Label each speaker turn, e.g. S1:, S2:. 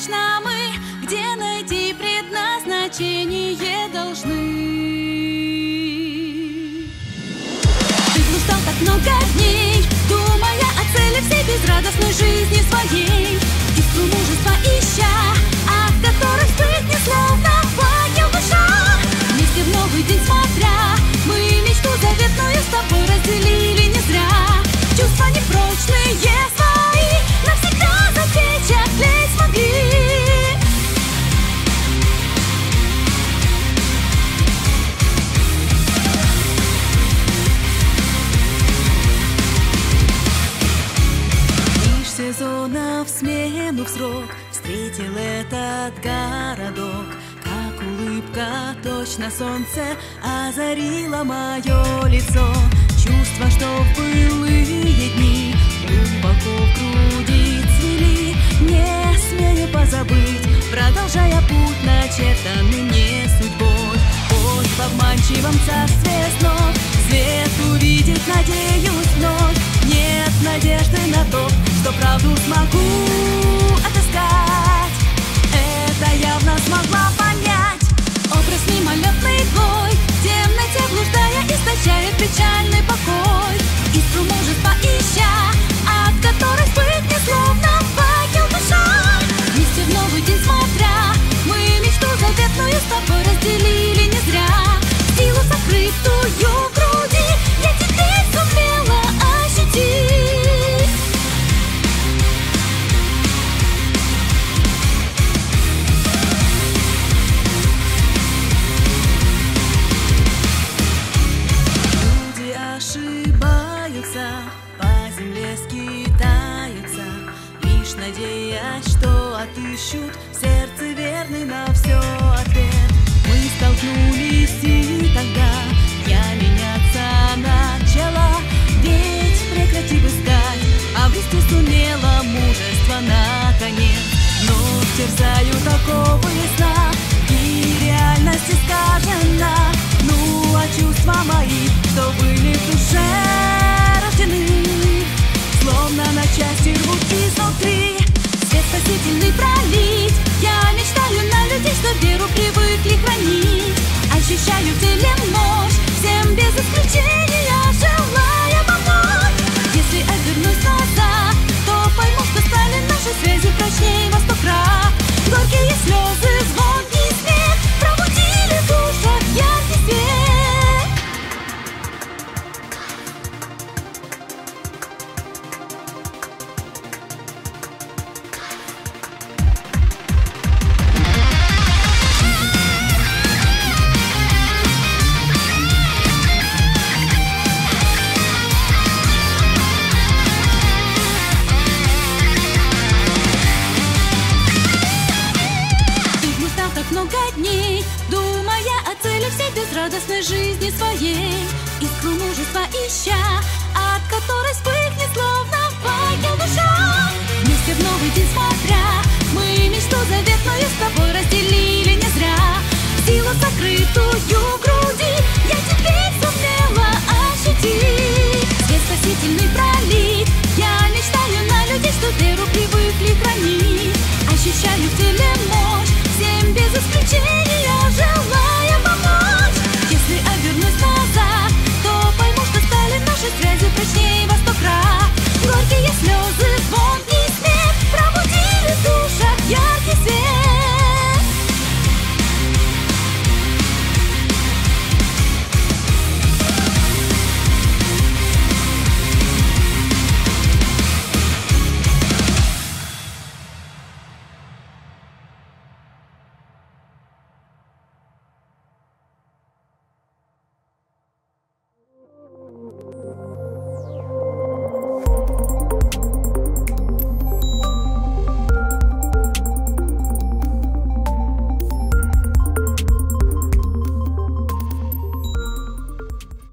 S1: точно мы, где найти предназначение должны. Ты блуждал так много дней, думая о цели всей безрадостной жизни своей, искру мужества ища, от которой вспыхнет словно факел душа. Вместе в новый день смотря, мы мечту заветную с тобой разделили не зря. Чувства непрочные свои навсегда запечатлеть смогли. Лишь сезона в смену в срок встретил этот городок, как улыбка точно солнце озарило мое лицо. Чувства, что в былые дни глубоко в груди цвели, не смею позабыть, продолжая путь, начертанный мне судьбой. Пусть в обманчивом царстве снов свет увидит, надеюсь, вновь. Нет надежды на то, что правду смогу отыскать. Это явно смогла понять. Образ мимолетный твой, в темноте блуждая, источает печальный покой. Искру мужества ища, от которой вспыхнет словно факел душа. Вместе в новый день смотря, мы мечту заветную с тобой разделили не зря. Силу сокрытую в груди я теперь сумела ощутить. Люди ошибаются, по земле скитаются, лишь надеясь, что отыщут в сердце верный на все ответ. Мы столкнулись, и тогда я меняться начала, ведь прекратив искать, обрести сумела мужество наконец. Но терзаю такого сна, и реальность искажена. Ну а чувства мои, что были в душе рождены, словно на части рвут изнутри. Свет спасительный пролить, я мечтаю на людей, что веру привыкли хранить. Ощущаю в теле мощь, всем без исключения желая помочь. Если обернусь назад, то пойму, что стали наши связи прочнее во 100 крат. Горькие слезы, звонкий смех пробудили в душах яркий свет. Много дней, думая о цели всей безрадостной жизни своей, искру мужества ища, от которой вспыхнет словно факел душа. Вместе в новый день смотря, мы мечту заветную с тобой разделили не зря. Силу сокрытую